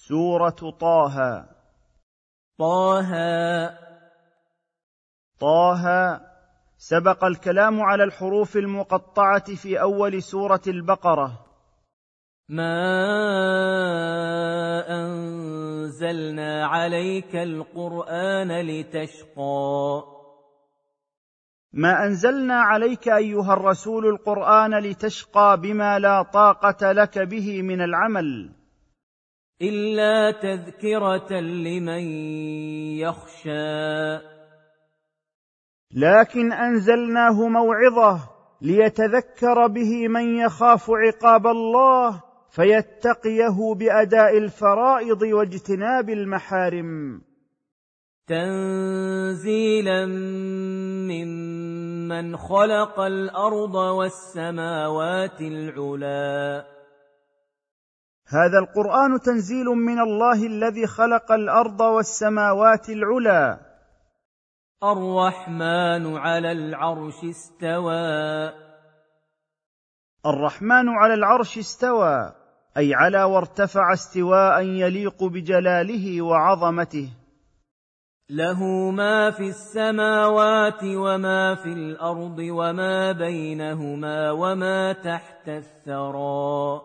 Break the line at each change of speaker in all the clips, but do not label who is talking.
سورة طه.
طه.
طه سبق الكلام على الحروف المقطعة في أول سورة البقرة.
ما أنزلنا عليك القرآن لتشقى.
ما أنزلنا عليك أيها الرسول القرآن لتشقى بما لا طاقة لك به من العمل،
إلا تذكرة لمن يخشى.
لكن أنزلناه موعظة ليتذكر به من يخاف عقاب الله فيتقيه بأداء الفرائض واجتناب المحارم.
تنزيلا ممن خلق الأرض والسماوات العلى.
هذا القرآن تنزيل من الله الذي خلق الأرض والسماوات العلى.
الرحمن على العرش استوى.
الرحمن على العرش استوى، أي على وارتفع استواء يليق بجلاله وعظمته.
له ما في السماوات وما في الأرض وما بينهما وما تحت الثرى.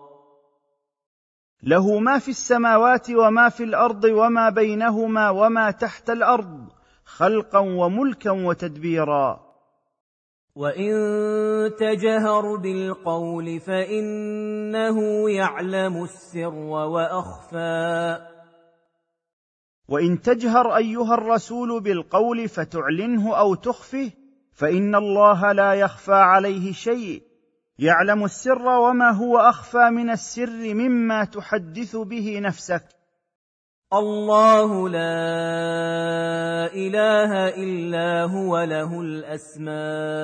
له ما في السماوات وما في الأرض وما بينهما وما تحت الأرض، خلقا وملكا وتدبيرا.
وإن تجهر بالقول فإنه يعلم السر وأخفى.
وإن تجهر أيها الرسول بالقول فتعلنه أو تخفه فإن الله لا يخفى عليه شيء، يعلم السر وما هو أخفى من السر مما تحدث به نفسك.
الله لا إله إلا هو له الأسماء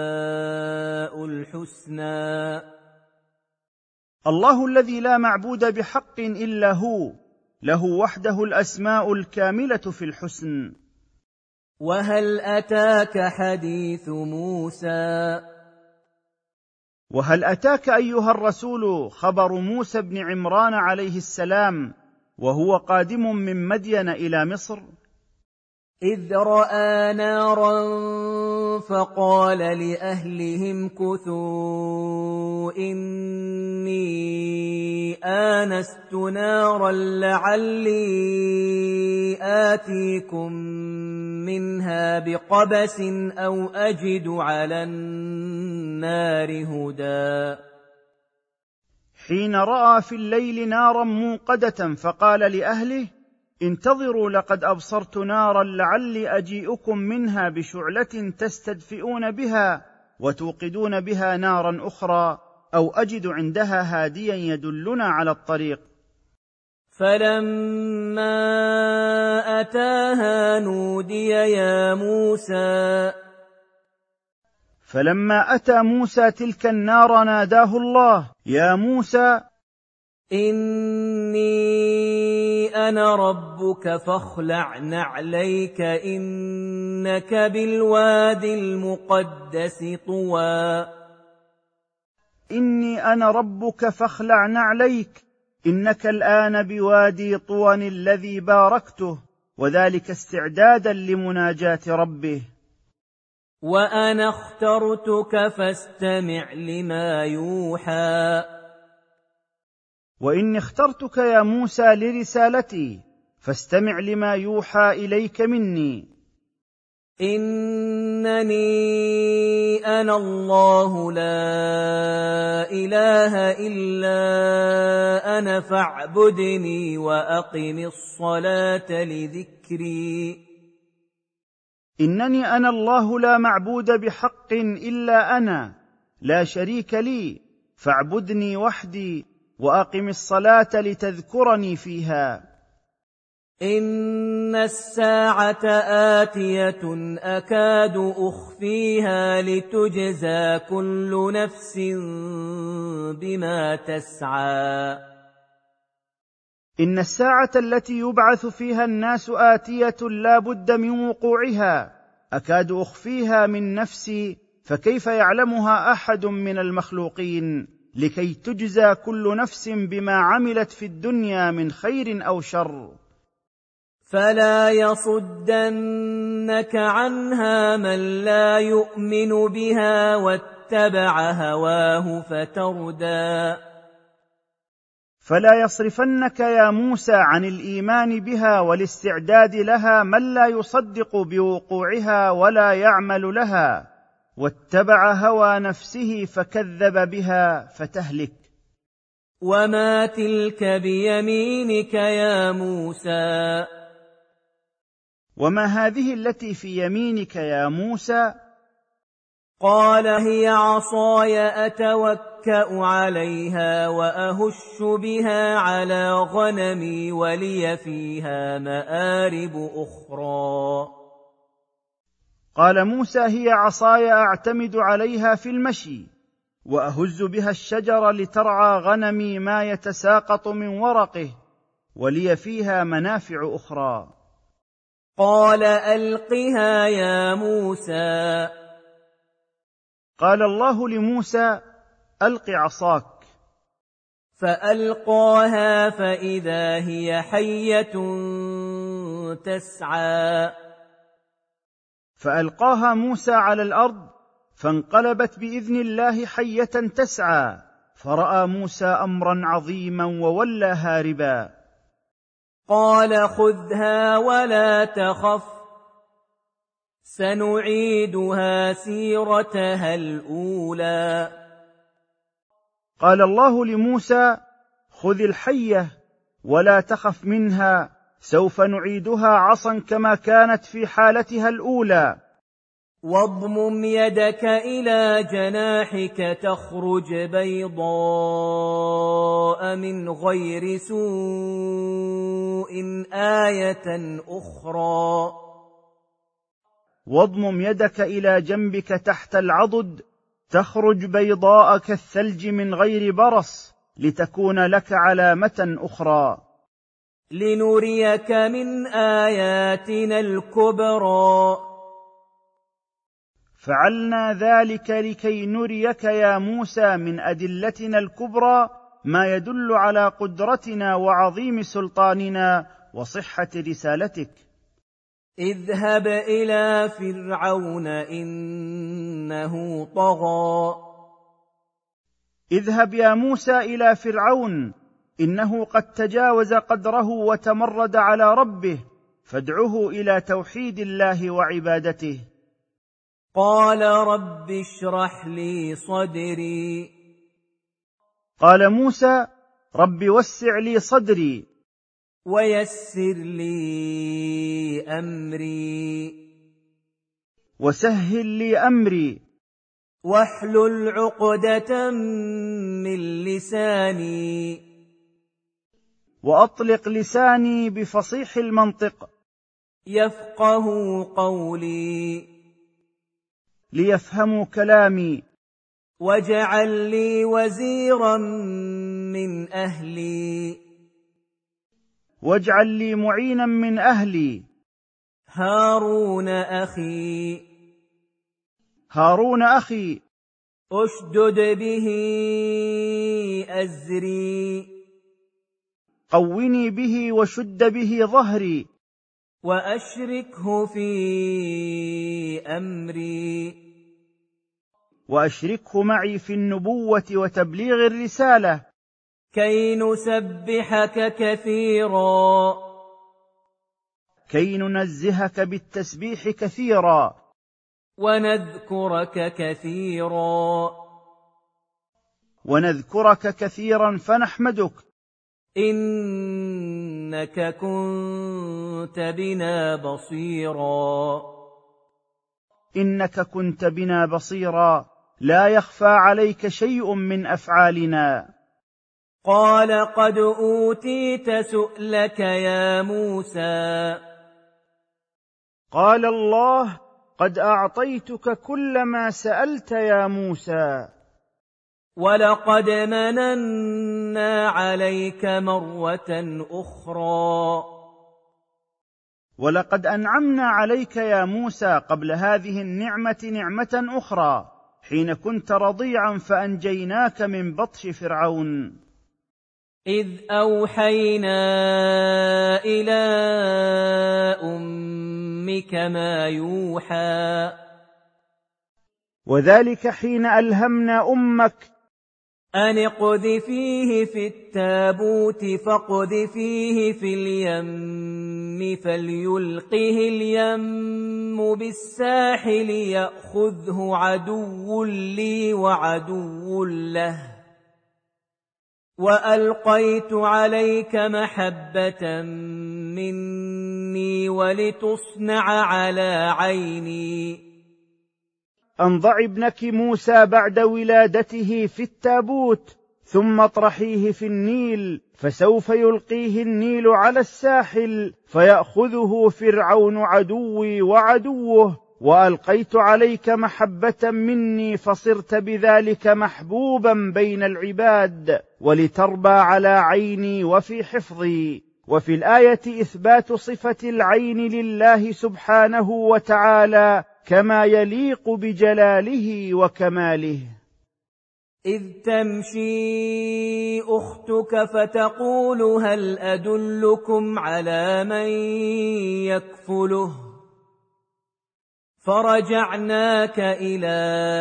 الحسنى.
الله الذي لا معبود بحق إلا هو، له وحده الأسماء الكاملة في الحسن.
وهل أتاك حديث موسى.
وهل أتاك أيها الرسول خبر موسى بن عمران عليه السلام وهو قادم من مدين إلى مصر؟
إذ رأى نارا فقال لأهلهم امكثوا إني آنست نارا لعلي آتيكم منها بقبس أو أجد على النار هدى.
حين رأى في الليل نارا موقدة فقال لأهله انتظروا لقد أبصرت نارا لعلي أجيئكم منها بشعلة تستدفئون بها وتوقدون بها نارا أخرى أو أجد عندها هاديا يدلنا على الطريق.
فلما أتاها نودي يا موسى.
فلما أتى موسى تلك النار ناداه الله يا موسى
إني أنا ربك فاخلع نعليك إنك بالوادي المقدس طوى.
إني أنا ربك فاخلع نعليك إنك الآن بوادي طوى الذي باركته، وذلك استعدادا لمناجاة ربه.
وأنا اخترتك فاستمع لما يوحى.
وإني اخترتك يا موسى لرسالتي فاستمع لما يوحى إليك مني.
إنني أنا الله لا إله إلا أنا فاعبدني وأقم الصلاة لذكري.
إنني أنا الله لا معبود بحق إلا أنا، لا شريك لي، فاعبدني وحدي وأقم الصلاة لتذكرني فيها.
إن الساعة آتية أكاد أخفيها لتجزى كل نفس بما تسعى.
إن الساعة التي يبعث فيها الناس آتية لا بد من وقوعها، أكاد أخفيها من نفسي فكيف يعلمها أحد من المخلوقين؟ لكي تجزى كل نفس بما عملت في الدنيا من خير أو شر.
فلا يصدنك عنها من لا يؤمن بها واتبع هواه فتردى.
فلا يصرفنك يا موسى عن الإيمان بها والاستعداد لها من لا يصدق بوقوعها ولا يعمل لها، واتبع هوى نفسه فكذب بها فتهلك.
وما تلك بيمينك يا موسى؟
وما هذه التي في يمينك يا موسى؟
قال هي عصاي أتوكأ عليها وأهش بها على غنمي ولي فيها مآرب أخرى.
قال موسى هي عصاي أعتمد عليها في المشي، وأهز بها الشجر لترعى غنمي ما يتساقط من ورقه، ولي فيها منافع أخرى.
قال ألقها يا موسى.
قال الله لموسى ألق عصاك.
فألقاها فإذا هي حية تسعى.
فألقاها موسى على الأرض فانقلبت بإذن الله حية تسعى، فرأى موسى أمرا عظيما وولى هاربا.
قال خذها ولا تخف سنعيدها سيرتها الأولى.
قال الله لموسى خذ الحية ولا تخف منها، سوف نعيدها عصا كما كانت في حالتها الأولى.
واضمم يدك إلى جناحك تخرج بيضاء من غير سوء آية أخرى.
واضمم يدك إلى جنبك تحت العضد تخرج بيضاء كالثلج من غير برص، لتكون لك علامة أخرى.
لنريك من آياتنا الكبرى.
فعلنا ذلك لكي نريك يا موسى من أدلتنا الكبرى ما يدل على قدرتنا وعظيم سلطاننا وصحة رسالتك.
اذهب إلى فرعون إنه طغى.
اذهب يا موسى إلى فرعون إنه قد تجاوز قدره وتمرد على ربه، فادعه إلى توحيد الله وعبادته.
قال رب اشرح لي صدري.
قال موسى رب وسع لي صدري
ويسر لي أمري.
وسهل لي أمري.
واحلل عقدة من لساني.
وأطلق لساني بفصيح المنطق.
يفقه قولي.
ليفهموا كلامي.
واجعل لي وزيرا من أهلي.
واجعل لي معينا من أهلي.
هارون أخي.
هارون أخي.
أشدد به أزري.
قوني به وشد به ظهري.
وأشركه في أمري.
وأشركه معي في النبوة وتبليغ الرسالة.
كي نسبحك كثيرا.
كي ننزهك بالتسبيح كثيرا.
ونذكرك كثيرا.
ونذكرك كثيرا فنحمدك.
إنك كنت بنا بصيرا.
إنك كنت بنا بصيرا، لا يخفى عليك شيء من أفعالنا.
قال قد أوتيت سؤلك يا موسى.
قال الله قد أعطيتك كل ما سألت يا موسى.
ولقد مننا عليك مرة أخرى.
ولقد أنعمنا عليك يا موسى قبل هذه النعمة نعمة أخرى، حين كنت رضيعا فأنجيناك من بطش فرعون.
إذ أوحينا إلى أمك ما يوحى.
وذلك حين ألهمنا أمك
أن اقذفيه في التابوت فاقذفيه في اليم فليلقه اليم بالساحل يأخذه عدو لي وعدو له وألقيت عليك محبة مني ولتصنع على عيني.
أن ضع ابنك موسى بعد ولادته في التابوت ثم اطرحيه في النيل فسوف يلقيه النيل على الساحل فيأخذه فرعون عدوي وعدوه وألقيت عليك محبة مني فصرت بذلك محبوبا بين العباد ولتربى على عيني وفي حفظي. وفي الآية إثبات صفة العين لله سبحانه وتعالى كما يليق بجلاله وكماله.
إذ تمشي أختك فتقول هل أدلكم على من يكفله فرجعناك إلى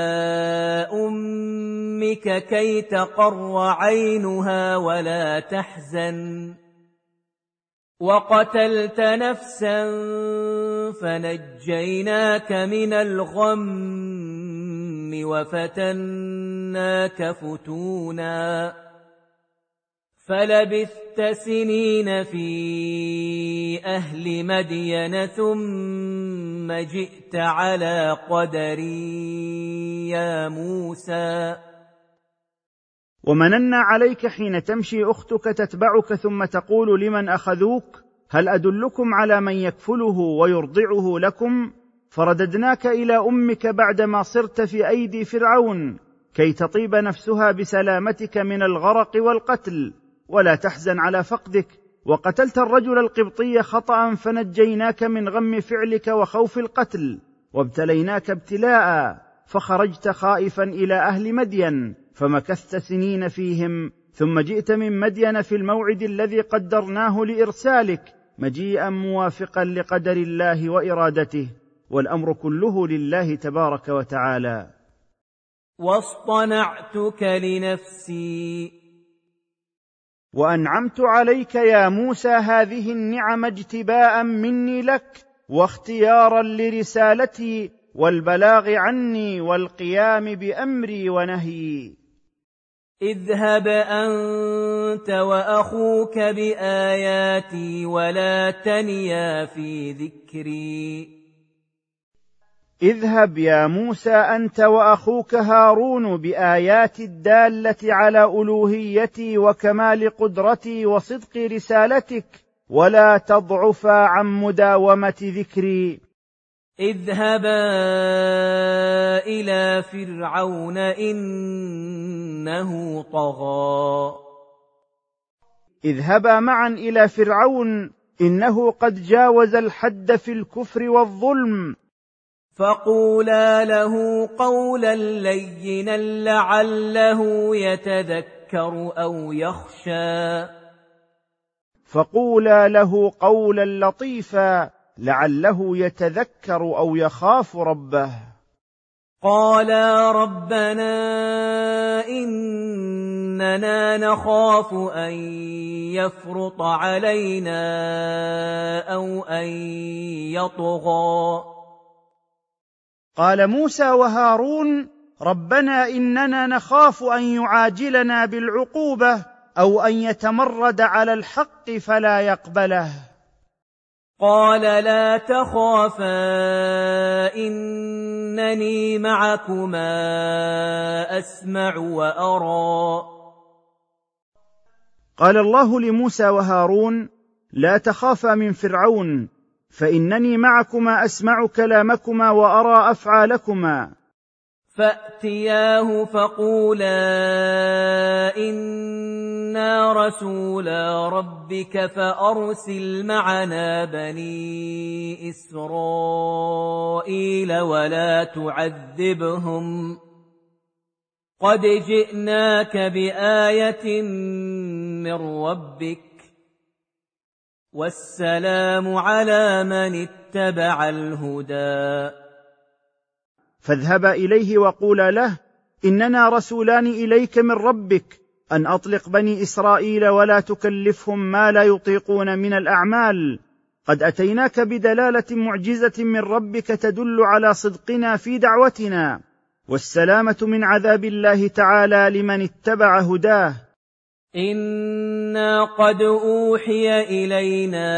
أمك كي تقر عينها ولا تحزن وقتلت نفسا فنجيناك من الغم وفتناك فتونا فلبثت سنين في أهل مدين ثم جئت على قدري يا موسى.
ومننا عليك حين تمشي أختك تتبعك ثم تقول لمن أخذوك هل أدلكم على من يكفله ويرضعه لكم فرددناك إلى أمك بعدما صرت في أيدي فرعون كي تطيب نفسها بسلامتك من الغرق والقتل ولا تحزن على فقدك وقتلت الرجل القبطي خطأ فنجيناك من غم فعلك وخوف القتل وابتليناك ابتلاء فخرجت خائفا إلى أهل مدين فمكثت سنين فيهم ثم جئت من مدين في الموعد الذي قدرناه لإرسالك مجيئا موافقا لقدر الله وإرادته والأمر كله لله تبارك وتعالى.
واصطنعتك لنفسي
وأنعمت عليك يا موسى هذه النعم اجتباء مني لك واختيارا لرسالتي والبلاغ عني والقيام بأمري ونهيي.
اذهب أنت وأخوك بآياتي ولا تنيا في ذكري.
اذهب يا موسى أنت وأخوك هارون بآيات الدالة على ألوهيتي وكمال قدرتي وصدق رسالتك ولا تضعفا عن مداومة ذكري.
اذهبا إلى فرعون إنه طغى.
اذهبا معا إلى فرعون إنه قد جاوز الحد في الكفر والظلم.
فقولا له قولا لينا لعله يتذكر أو يخشى.
فقولا له قولا لطيفا لعله يتذكر أو يخاف ربه.
قالا ربنا إننا نخاف أن يفرط علينا أو أن يطغى.
قال موسى وهارون ربنا إننا نخاف أن يعاجلنا بالعقوبة أو أن يتمرد على الحق فلا يقبله.
قال لا تخافا إنني معكما أسمع وأرى.
قال الله لموسى وهارون لا تخافا من فرعون فإنني معكما أسمع كلامكما وأرى أفعالكما.
فأتياه فقولا إنا رسولا ربك فأرسل معنا بني إسرائيل ولا تعذبهم قد جئناك بآية من ربك والسلام على من اتبع الهدى.
فاذهبا إليه وقولا له: إننا رسولان إليك من ربك أن أطلق بني إسرائيل ولا تكلفهم ما لا يطيقون من الأعمال. قد أتيناك بدلالة معجزة من ربك تدل على صدقنا في دعوتنا، والسلامة من عذاب الله تعالى لمن اتبع هداه.
إنا قد أوحي إلينا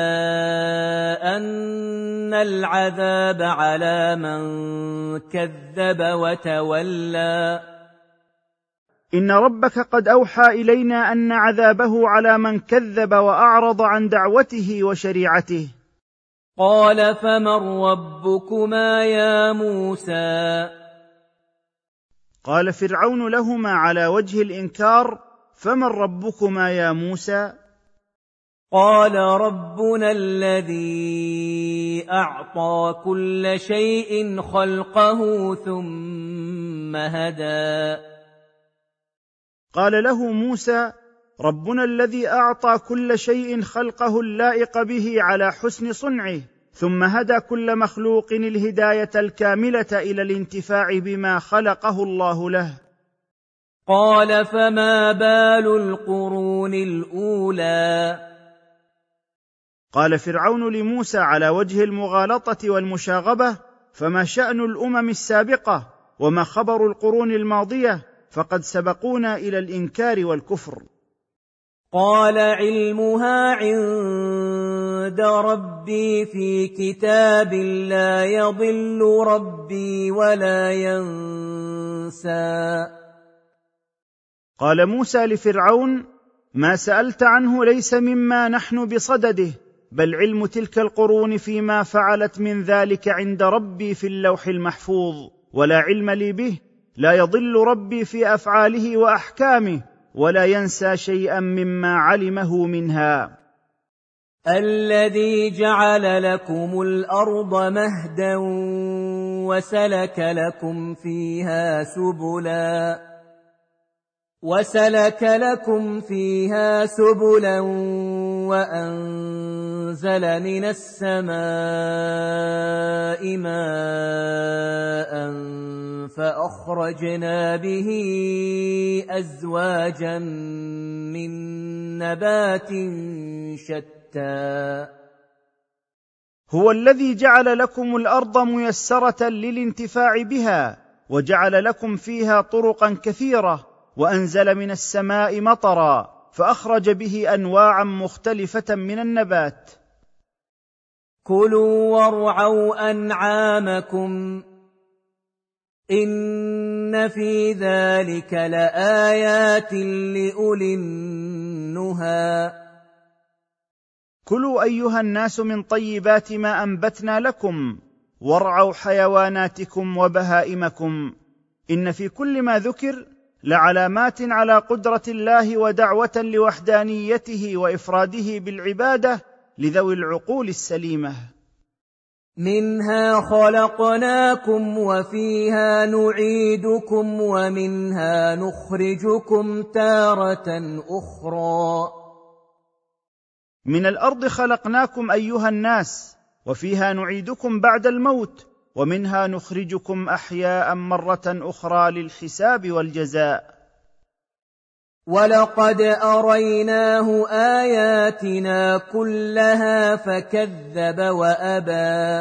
أن العذاب على من كذب وتولى.
إن ربك قد أوحى إلينا أن عذابه على من كذب وأعرض عن دعوته وشريعته.
قال فمن ربكما يا موسى؟
قال فرعون لهما على وجه الإنكار: فمن ربكما يا موسى؟
قال ربنا الذي أعطى كل شيء خلقه ثم هدى.
قال له موسى: ربنا الذي أعطى كل شيء خلقه اللائق به على حسن صنعه، ثم هدى كل مخلوق الهداية الكاملة إلى الانتفاع بما خلقه الله له.
قال فما بال القرون الأولى؟
قال فرعون لموسى على وجه المغالطة والمشاغبة: فما شأن الأمم السابقة، وما خبر القرون الماضية، فقد سبقونا إلى الإنكار والكفر.
قال علمها عند ربي في كتاب لا يضل ربي ولا ينسى.
قال موسى لفرعون: ما سألت عنه ليس مما نحن بصدده، بل علم تلك القرون فيما فعلت من ذلك عند ربي في اللوح المحفوظ، ولا علم لي به. لا يضل ربي في أفعاله وأحكامه، ولا ينسى شيئا مما علمه منها.
الذي جعل لكم الأرض مهدا وسلك لكم فيها سبلا وأنزل من السماء ماء فأخرجنا به أزواجا من نبات شتى.
هو الذي جعل لكم الأرض ميسرة للانتفاع بها، وجعل لكم فيها طرقا كثيرة، وأنزل من السماء مطرا فأخرج به أنواعا مختلفة من النبات.
كلوا وارعوا أنعامكم إن في ذلك لآيات لأولي النهى.
كلوا أيها الناس من طيبات ما أنبتنا لكم، وارعوا حيواناتكم وبهائمكم، إن في كل ما ذكر لعلامات على قدرة الله ودعوة لوحدانيته وإفراده بالعبادة لذوي العقول السليمة.
منها خلقناكم وفيها نعيدكم ومنها نخرجكم تارة أخرى.
من الأرض خلقناكم أيها الناس، وفيها نعيدكم بعد الموت، ومنها نخرجكم أحياء مرة أخرى للحساب والجزاء.
ولقد أريناه آياتنا كلها فكذب وأبى.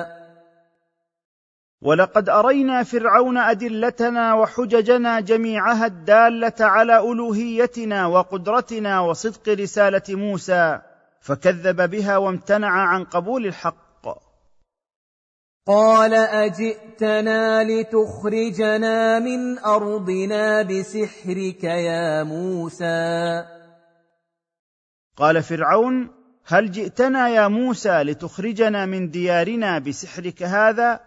ولقد أرينا فرعون أدلتنا وحججنا جميعها الدالة على ألوهيتنا وقدرتنا وصدق رسالة موسى، فكذب بها وامتنع عن قبول الحق.
قال أجئتنا لتخرجنا من أرضنا بسحرك يا موسى؟
قال فرعون: هل جئتنا يا موسى لتخرجنا من ديارنا بسحرك هذا؟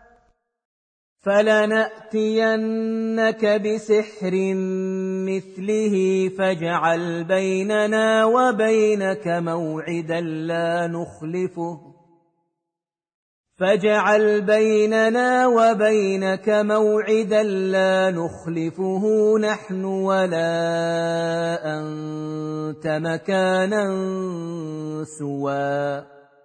فلنأتينك بسحر مثله فاجعل بيننا وبينك موعدا لا نخلفه فاجعل بيننا وبينك موعدا لا نخلفه نحن ولا أنت مكانا سوى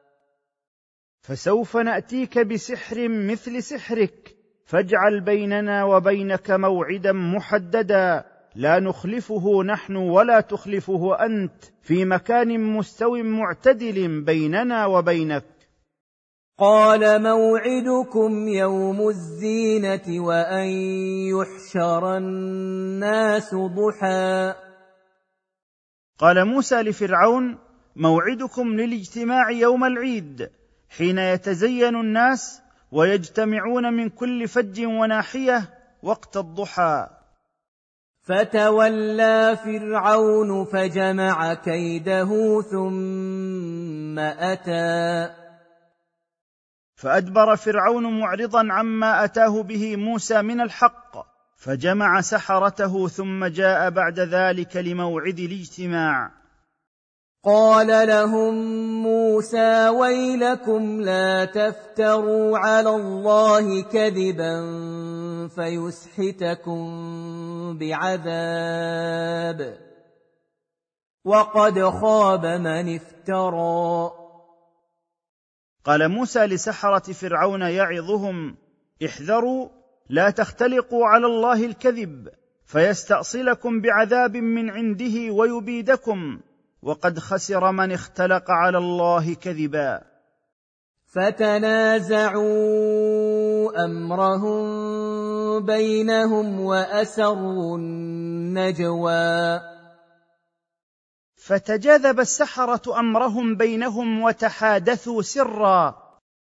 فسوف نأتيك بسحر مثل سحرك، فاجعل بيننا وبينك موعدا محددا لا نخلفه نحن ولا تخلفه أنت، في مكان مستو معتدل بيننا وبينك.
قال موعدكم يوم الزينة وأن يحشر الناس ضحى.
قال موسى لفرعون: موعدكم للاجتماع يوم العيد، حين يتزين الناس ويجتمعون من كل فج وناحية وقت الضحى.
فتولى فرعون فجمع كيده ثم أتى.
فأدبر فرعون معرضا عما أتاه به موسى من الحق، فجمع سحرته ثم جاء بعد ذلك لموعد الاجتماع.
قال لهم موسى: ويلكم لا تفتروا على الله كذبا فيسحتكم بعذاب، وقد خاب من افترى.
قال موسى لسحرة فرعون يعظهم: احذروا، لا تختلقوا على الله الكذب فيستأصلكم بعذاب من عنده ويبيدكم، وقد خسر من اختلق على الله كذبا.
فتنازعوا أمرهم بينهم وأسروا النجوى.
فتجاذب السحرة أمرهم بينهم وتحادثوا سرا.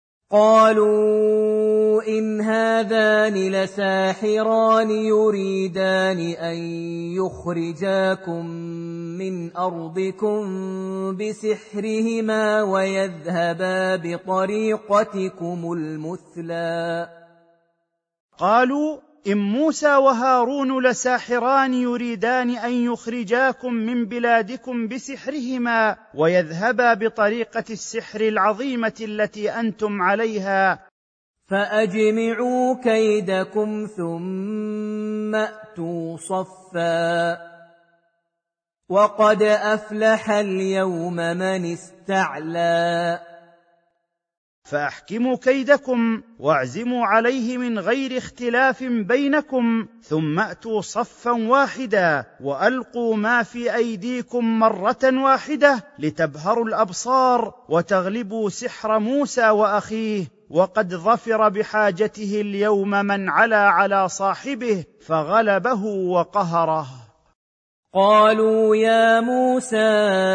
قالوا: إن هذان لساحران يريدان أن يخرجاكم من أرضكم بسحرهما ويذهبا بطريقتكم المثلى.
قالوا: إن موسى وهارون لساحران يريدان أن يخرجاكم من بلادكم بسحرهما ويذهبا بطريقة السحر العظيمة التي أنتم عليها،
فأجمعوا كيدكم ثم أتوا صفا، وقد أفلح اليوم من استعلى.
فأحكموا كيدكم واعزموا عليه من غير اختلاف بينكم، ثم أتوا صفا واحدا وألقوا ما في أيديكم مرة واحدة لتبهروا الأبصار وتغلبوا سحر موسى وأخيه، وقد ظفر بحاجته اليوم من علا على صاحبه فغلبه وقهره.
قالوا: يا موسى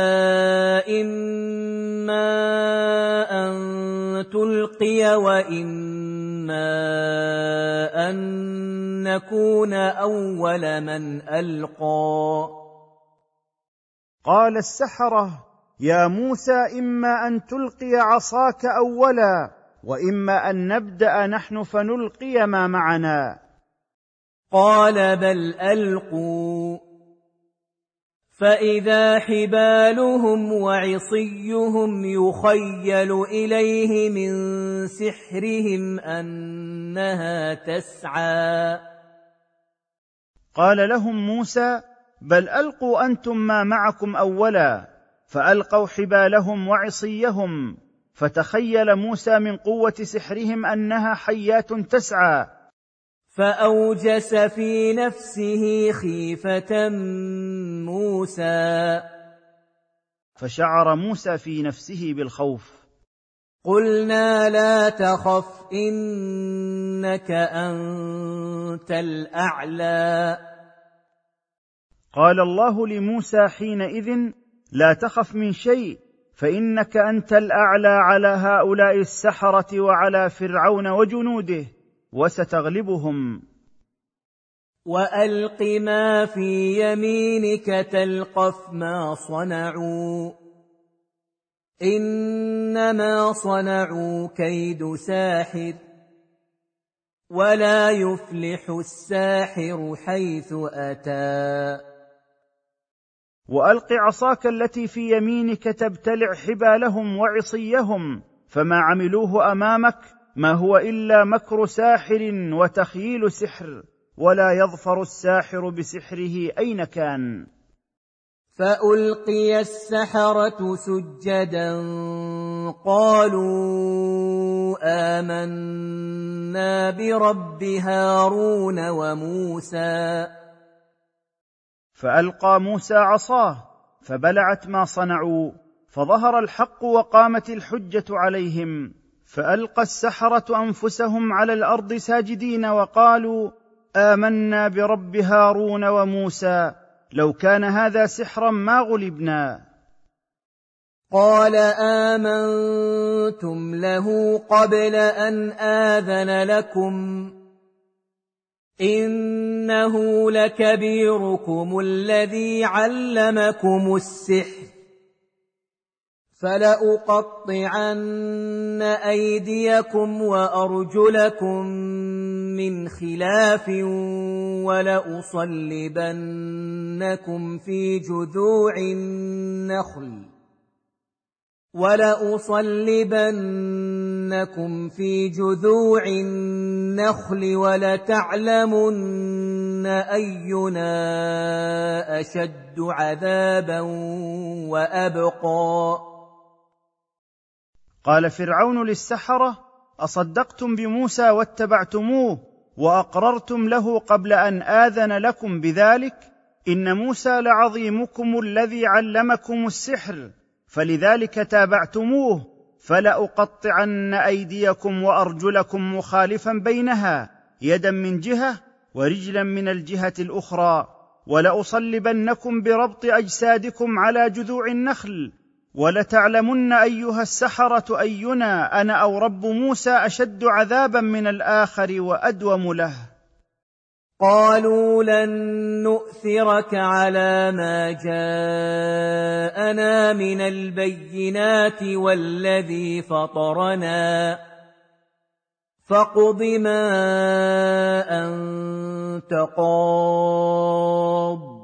إما أن تلقي وإما أن نكون أول من ألقى.
قال السحرة: يا موسى إما أن تلقي عصاك أولا وإما أن نبدأ نحن فنلقي ما معنا.
قال: بل ألقوا. فإذا حبالهم وعصيهم يخيل إليه من سحرهم أنها تسعى.
قال لهم موسى: بل ألقوا أنتم ما معكم أولا. فألقوا حبالهم وعصيهم، فتخيل موسى من قوة سحرهم أنها حيات تسعى،
فأوجس في نفسه خيفة موسى.
فشعر موسى في نفسه بالخوف.
قلنا: لا تخف إنك أنت الأعلى.
قال الله لموسى حينئذ: لا تخف من شيء، فإنك أنت الأعلى على هؤلاء السحرة وعلى فرعون وجنوده، وستغلبهم.
وألق ما في يمينك تلقف ما صنعوا، إنما صنعوا كيد ساحر، ولا يفلح الساحر حيث أتى.
وألق عصاك التي في يمينك تبتلع حبالهم وعصيهم، فما عملوه أمامك ما هو إلا مكر ساحر وتخييل سحر، ولا يظفر الساحر بسحره أين كان.
فألقي السحرة سجدا قالوا آمنا برب هارون وموسى.
فألقى موسى عصاه فبلعت ما صنعوا، فظهر الحق وقامت الحجة عليهم، فألقى السحرة أنفسهم على الأرض ساجدين وقالوا آمنا برب هارون وموسى، لو كان هذا سحرا ما غلبنا.
قال آمنتم له قبل أن آذن لكم إنه لكبيركم الذي علمكم السحر، فلأقطعن أيديكم وأرجلكم من خلاف ولأصلبنكم في جذوع النخل ولتعلمن أينا أشد عذابا وأبقى.
قال فرعون للسحرة أصدقتم بموسى واتبعتموه وأقررتم له قبل أن آذن لكم بذلك؟ إن موسى لعظيمكم الذي علمكم السحر، فلذلك تابعتموه، فلأقطعن أيديكم وأرجلكم مخالفا بينها، يدا من جهة ورجلا من الجهة الأخرى، ولأصلبنكم بربط أجسادكم على جذوع النخل، ولتعلمن أيها السحرة أينا أنا أو رب موسى أشد عذابا من الآخر وأدوم له.
قالوا لن نؤثرك على ما جاءنا من البينات والذي فطرنا، فاقض ما أنت قاض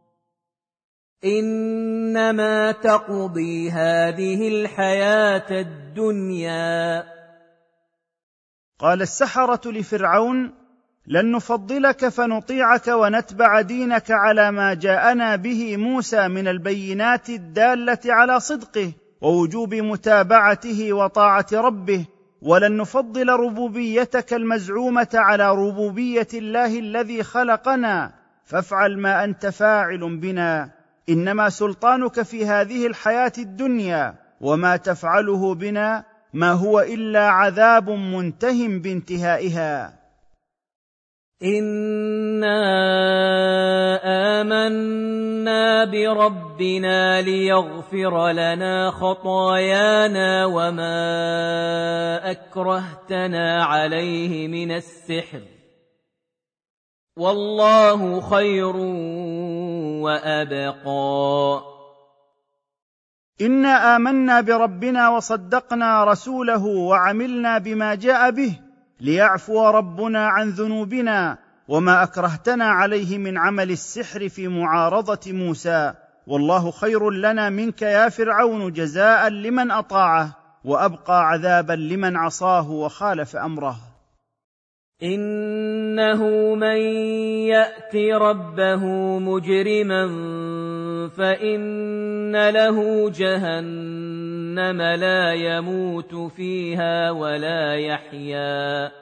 إنما تقضي هذه الحياة الدنيا.
قال السحرة لفرعون لن نفضلك فنطيعك ونتبع دينك على ما جاءنا به موسى من البينات الدالة على صدقه ووجوب متابعته وطاعة ربه، ولن نفضل ربوبيتك المزعومة على ربوبية الله الذي خلقنا، فافعل ما أنت فاعل بنا، إنما سلطانك في هذه الحياة الدنيا، وما تفعله بنا ما هو إلا عذاب منته بانتهائها.
إنا آمنا بربنا ليغفر لنا خطايانا وما أكرهتنا عليه من السحر، والله خير وأبقى.
إنا آمنا بربنا وصدقنا رسوله وعملنا بما جاء به ليعفو ربنا عن ذنوبنا وما أكرهتنا عليه من عمل السحر في معارضة موسى، والله خير لنا منك يا فرعون جزاء لمن أطاعه، وأبقى عذابا لمن عصاه وخالف أمره.
إنه من يأت ربه مجرما فإن له جهنم لا يموت فيها ولا يحيا.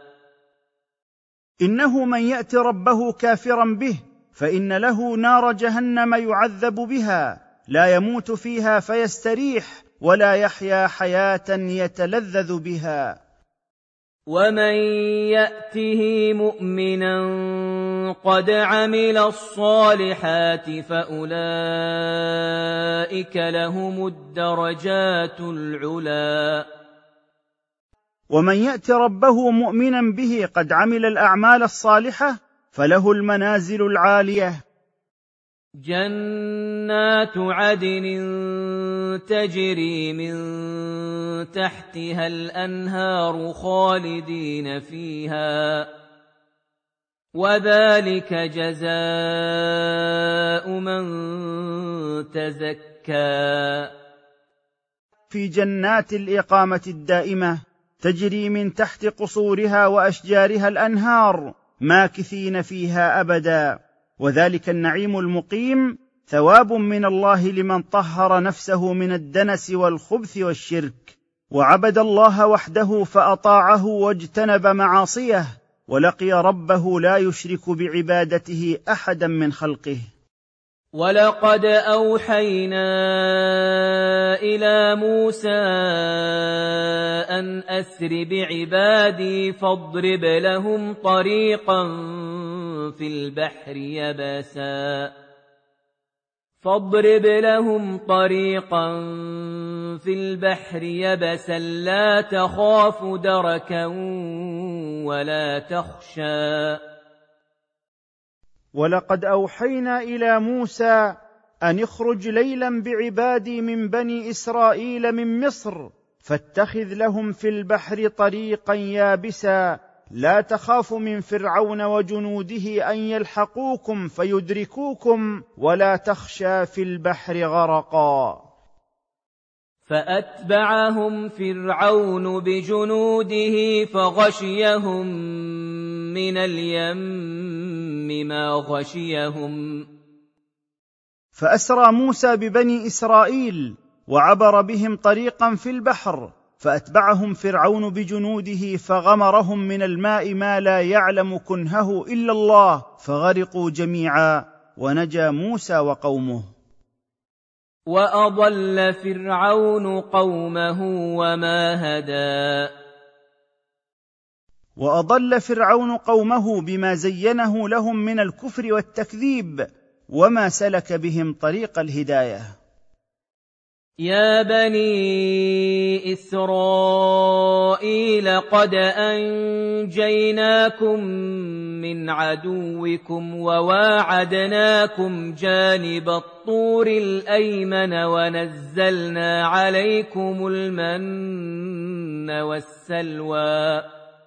إنه من يأت ربه كافرا به فإن له نار جهنم يعذب بها، لا يموت فيها فيستريح ولا يحيا حياة يتلذذ بها.
ومن يأته مؤمنا قد عمل الصالحات فأولئك لهم الدرجات العلى.
ومن يأت ربه مؤمنا به قد عمل الأعمال الصالحة فله المنازل العالية.
جنات عدن تجري من تحتها الأنهار خالدين فيها، وذلك جزاء من تزكى.
في جنات الإقامة الدائمة تجري من تحت قصورها واشجارها الانهار ماكثين فيها ابدا، وذلك النعيم المقيم ثواب من الله لمن طهر نفسه من الدنس والخبث والشرك، وعبد الله وحده فاطاعه واجتنب معاصيه، ولقي ربه لا يشرك بعبادته احدا من خلقه.
ولقد أوحينا إلى موسى أن أسر بعبادي فاضرب لهم طريقا في البحر يبسا لا تخاف دركا ولا تخشى.
ولقد أوحينا إلى موسى أن اخرج ليلا بعبادي من بني إسرائيل من مصر، فاتخذ لهم في البحر طريقا يابسا لا تخاف من فرعون وجنوده أن يلحقوكم فيدركوكم ولا تخشى في البحر غرقا.
فأتبعهم فرعون بجنوده فغشيهم من اليم ما غشيهم.
فأسرى موسى ببني إسرائيل وعبر بهم طريقا في البحر، فأتبعهم فرعون بجنوده فغمرهم من الماء ما لا يعلم كنهه إلا الله، فغرقوا جميعا، ونجا موسى وقومه.
وأضل فرعون قومه وما هدى.
وأضل فرعون قومه بما زينه لهم من الكفر والتكذيب، وما سلك بهم طريق الهداية.
يا بني إسرائيل قد أنجيناكم من عدوكم وواعدناكم جانب الطور الأيمن ونزلنا عليكم المن والسلوى.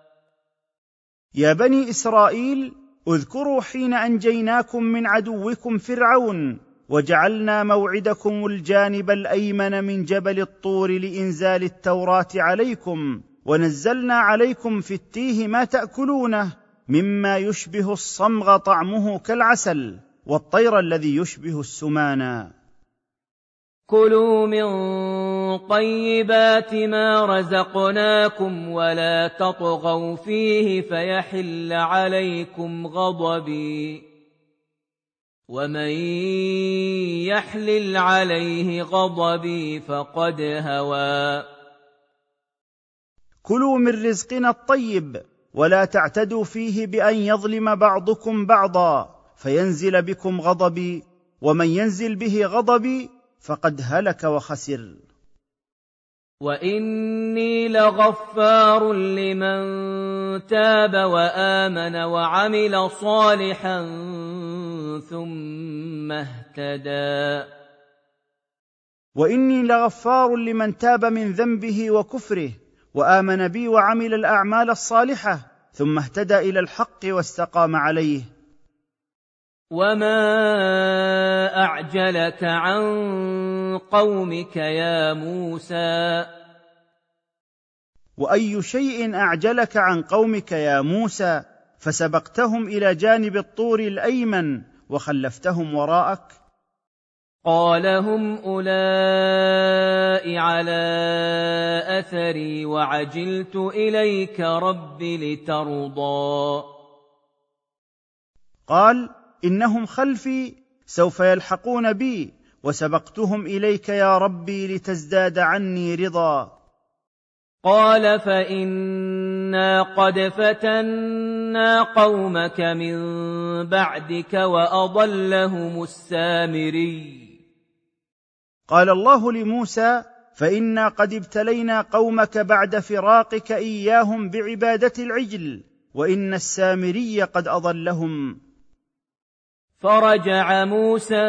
يا بني إسرائيل اذكروا حين أنجيناكم من عدوكم فرعون، وجعلنا موعدكم الجانب الأيمن من جبل الطور لإنزال التوراة عليكم، ونزلنا عليكم في التيه ما تأكلونه مما يشبه الصمغ طعمه كالعسل، والطير الذي يشبه السمانا.
كلوا من طيبات ما رزقناكم ولا تطغوا فيه فيحل عليكم غضبي، ومن يحلل عليه غضبي فقد هوى.
كلوا من رزقنا الطيب ولا تعتدوا فيه بأن يظلم بعضكم بعضا فينزل بكم غضبي، ومن ينزل به غضبي فقد هلك وخسر.
وإني لغفار لمن تاب وآمن وعمل صالحا ثم اهتدى.
وإني لغفار لمن تاب من ذنبه وكفره وآمن بي وعمل الأعمال الصالحة ثم اهتدى إلى الحق واستقام عليه.
وما أعجلك عن قومك يا موسى.
وأي شيء أعجلك عن قومك يا موسى، فسبقتهم إلى جانب الطور الأيمن وخلفتهم وراءك؟
قال هم أولئك على أثري وعجلت إليك رب لترضى.
قال إنهم خلفي سوف يلحقون بي، وسبقتهم إليك يا ربي لتزداد عني رضا.
قال فإنا قد فتنا قومك من بعدك وأضلهم السامري.
قال الله لموسى: فإنا قد ابتلينا قومك بعد فراقك إياهم بعبادة العجل، وإن السامري قد أضلهم.
فرجع موسى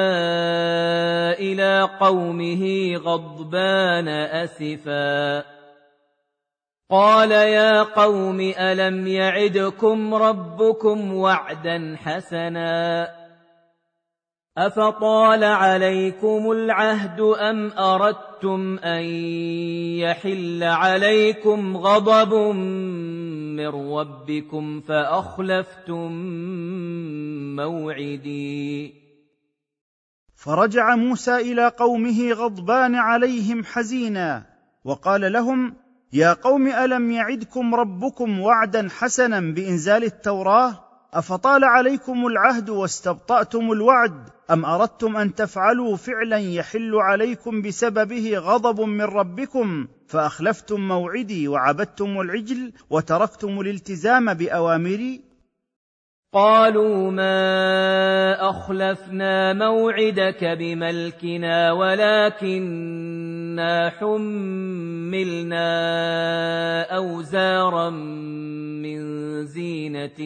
إلى قومه غضبان أسفا قال يا قوم ألم يعدكم ربكم وعدا حسنا أفطال عليكم العهد أم أردتم أن يحل عليكم غضب من ربكم فأخلفتم موعدي.
فرجع موسى إلى قومه غضبان عليهم حزينا، وقال لهم: يا قوم، ألم يعدكم ربكم وعدا حسنا بإنزال التوراة؟ أفطال عليكم العهد واستبطأتم الوعد، أم أردتم أن تفعلوا فعلا يحل عليكم بسببه غضب من ربكم فأخلفتم موعدي وعبدتم العجل وتركتم الالتزام بأوامري؟
قالوا ما أخلفنا موعدك بملكنا ولكننا حملنا أوزارا من زينة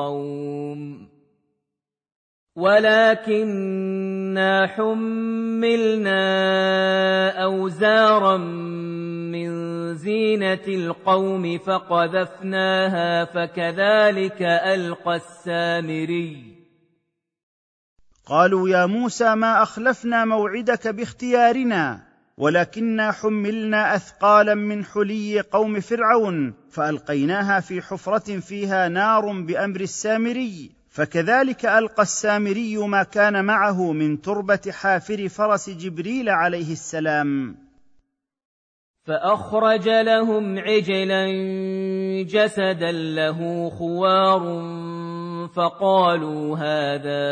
القوم فقذفناها فكذلك ألقى السامري.
قالوا يا موسى ما أخلفنا موعدك باختيارنا، ولكننا حملنا أثقالا من حلي قوم فرعون فألقيناها في حفرة فيها نار بأمر السامري، فكذلك ألقى السامري ما كان معه من تربة حافر فرس جبريل عليه السلام.
فأخرج لهم عجلا جسدا له خوار فقالوا هذا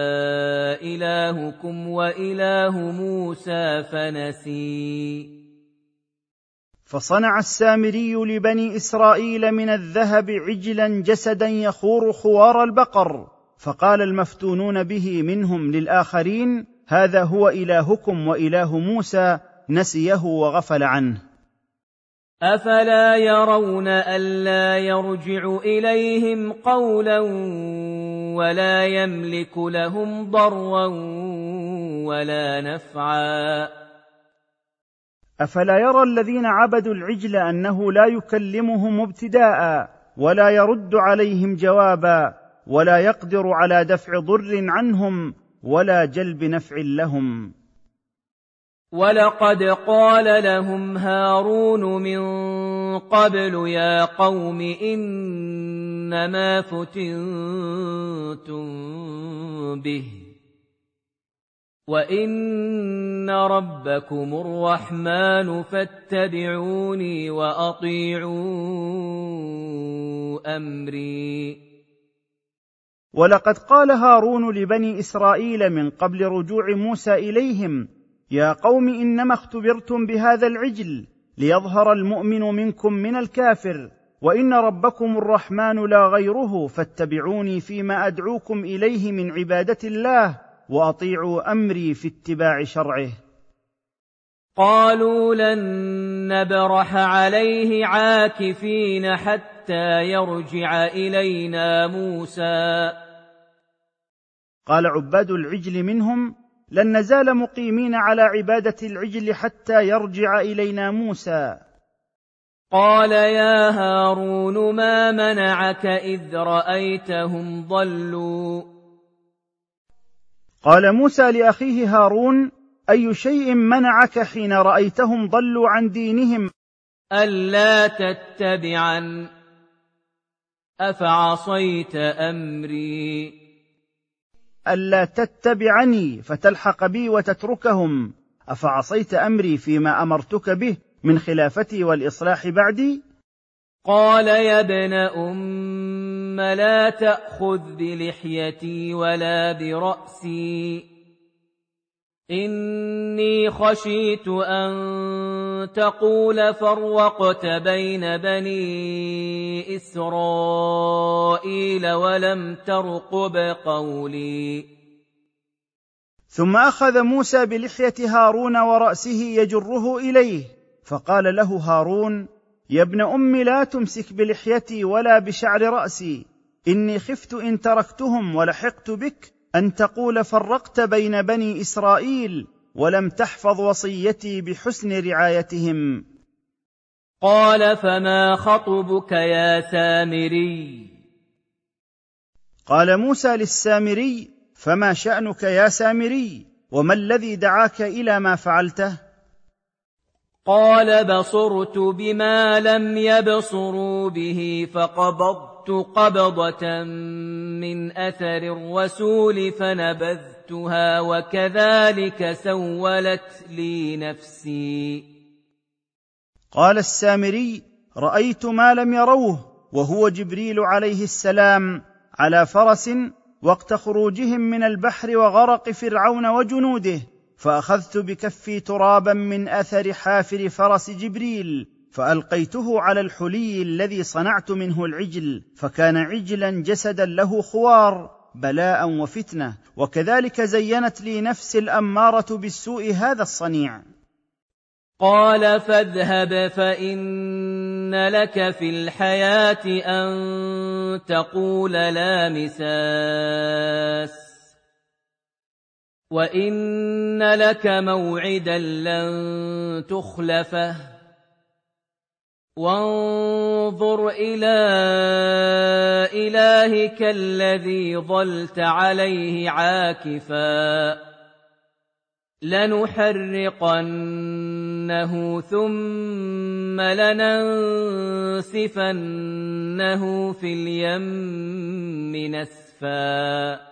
إلهكم وإله موسى فنسي.
فصنع السامري لبني إسرائيل من الذهب عجلا جسدا يخور خوار البقر، فقال المفتونون به منهم للآخرين: هذا هو إلهكم وإله موسى، نسيه وغفل عنه.
أفلا يرون ألا يرجع إليهم قولا ولا يملك لهم ضرا ولا نفعا؟
أفلا يرى الذين عبدوا العجل أنه لا يكلمهم ابتداء ولا يرد عليهم جوابا ولا يقدر على دفع ضر عنهم ولا جلب نفع لهم؟
ولقد قال لهم هارون من قبل يا قوم إنما فتنتم به وإن ربكم الرحمن فاتبعوني وأطيعوا أمري.
ولقد قال هارون لبني إسرائيل من قبل رجوع موسى إليهم: يا قوم إنما اختبرتم بهذا العجل ليظهر المؤمن منكم من الكافر، وإن ربكم الرحمن لا غيره، فاتبعوني فيما أدعوكم إليه من عبادة الله وأطيعوا أمري في اتباع شرعه.
قالوا لن نبرح عليه عاكفين حتى يرجع إلينا موسى.
قال عباد العجل منهم: لن نزال مقيمين على عبادة العجل حتى يرجع إلينا موسى.
قال يا هارون ما منعك إذ رأيتهم ضلوا؟
قال موسى لأخيه هارون: أي شيء منعك حين رأيتهم ضلوا عن دينهم
ألا تتبعن أفعصيت أمري؟
ألا تتبعني فتلحق بي وتتركهم، أفعصيت أمري فيما أمرتك به من خلافتي والإصلاح بعدي؟
قال يا ابن أم لا تأخذ بلحيتي ولا برأسي إني خشيت أن تقول فرقت بين بني إسرائيل ولم ترقب قولي.
ثم أخذ موسى بلحية هارون ورأسه يجره إليه، فقال له هارون: يا ابن أم لا تمسك بلحيتي ولا بشعر رأسي، إني خفت إن تركتهم ولحقت بك أن تقول فرقت بين بني إسرائيل ولم تحفظ وصيتي بحسن رعايتهم.
قال فما خطبك يا سامري؟
قال موسى للسامري: فما شأنك يا سامري؟ وما الذي دعاك إلى ما فعلته؟
قال بصرت بما لم يبصروا به فقبضت قبضة من أثر الرسول فنبذتها وكذلك سولت لي نفسي.
قال السامري: رأيت ما لم يروه، وهو جبريل عليه السلام على فرس وقت خروجهم من البحر وغرق فرعون وجنوده، فأخذت بكفي ترابا من أثر حافر فرس جبريل فألقيته على الحلي الذي صنعت منه العجل، فكان عجلا جسدا له خوار، بلاء وفتنة، وكذلك زينت لي نفسي الأمارة بالسوء هذا الصنيع.
قال فاذهب فإن لك في الحياة أن تقول لا مساس، وإن لك موعدا لن تخلفه، وانظر إلى إلهك الذي ظلت عليه عاكفا لنحرقنه ثم لننسفنه في اليم نسفا.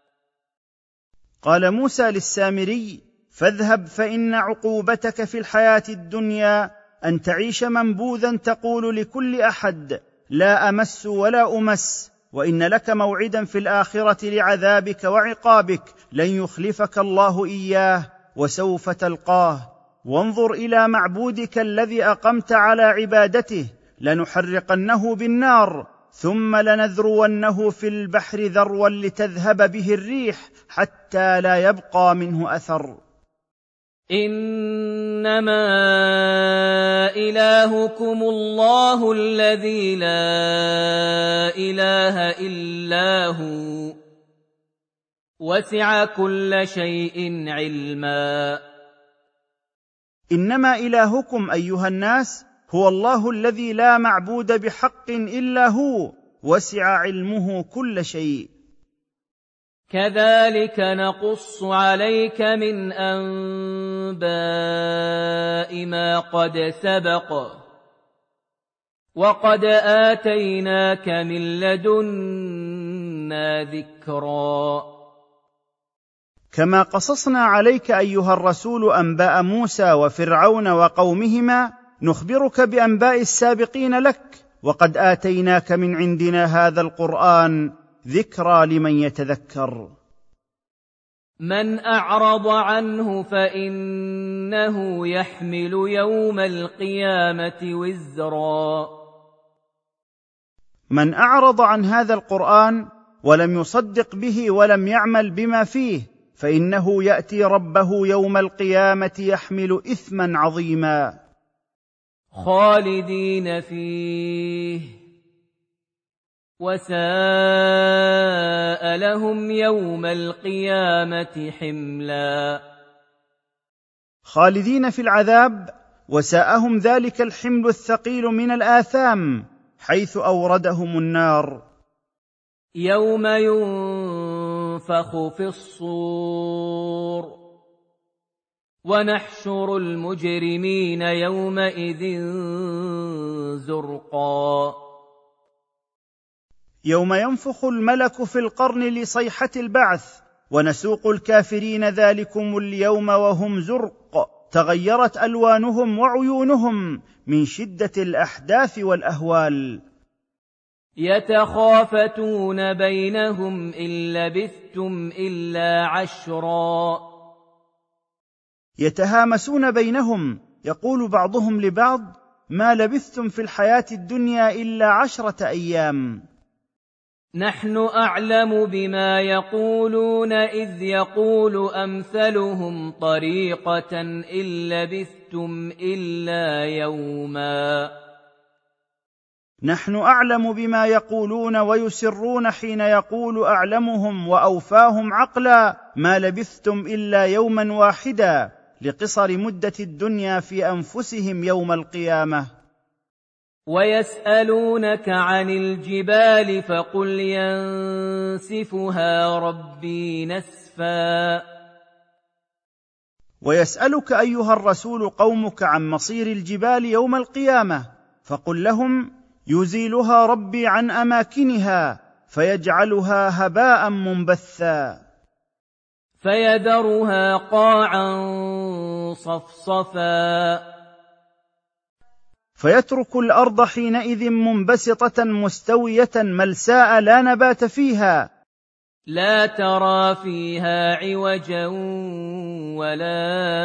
قال موسى للسامري: فاذهب فإن عقوبتك في الحياة الدنيا أن تعيش منبوذا تقول لكل أحد لا أمس ولا أمس، وإن لك موعدا في الآخرة لعذابك وعقابك لن يخلفك الله إياه وسوف تلقاه، وانظر إلى معبودك الذي أقمت على عبادته لنحرقنه بالنار ثم لنذرونه في البحر ذروا لتذهب به الريح حتى لا يبقى منه أثر.
إنما إلهكم الله الذي لا إله إلا هو وسع كل شيء علما.
إنما إلهكم أيها الناس هو الله الذي لا معبود بحق إلا هو، وسع علمه كل شيء.
كذلك نقص عليك من أنباء ما قد سبق، وقد آتيناك من لدنا ذكرا.
كما قصصنا عليك أيها الرسول أنباء موسى وفرعون وقومهما، نخبرك بأنباء السابقين لك، وقد آتيناك من عندنا هذا القرآن ذكرى لمن يتذكر.
من أعرض عنه فإنه يحمل يوم القيامة وزرا.
من أعرض عن هذا القرآن ولم يصدق به ولم يعمل بما فيه فإنه يأتي ربه يوم القيامة يحمل إثما عظيما،
خالدين فيه وساء لهم يوم القيامة حملا.
خالدين في العذاب، وساءهم ذلك الحمل الثقيل من الآثام حيث أوردهم النار.
يوم ينفخ في الصور ونحشر المجرمين يومئذ زرقا.
يوم ينفخ الملك في القرن لصيحة البعث، ونسوق الكافرين ذلكم اليوم وهم زرق، تغيرت ألوانهم وعيونهم من شدة الأحداث والأهوال.
يتخافتون بينهم إن لبثتم إلا عشرا.
يتهامسون بينهم، يقول بعضهم لبعض: ما لبثتم في الحياة الدنيا إلا 10 أيام.
نحن أعلم بما يقولون إذ يقول أمثلهم طريقة إن لبثتم إلا يوما.
نحن أعلم بما يقولون ويسرون حين يقول أعلمهم وأوفاهم عقلا: ما لبثتم إلا يوما واحدا، لقصر مدة الدنيا في أنفسهم يوم القيامة.
ويسألونك عن الجبال فقل ينسفها ربي نسفا
ويسألك أيها الرسول قومك عن مصير الجبال يوم القيامة، فقل لهم: يزيلها ربي عن أماكنها فيجعلها هباء منبثا
فيذرها قاعا صفصفا
فيترك الأرض حينئذ منبسطة مستوية ملساء لا نبات فيها،
لا ترى فيها عوجا ولا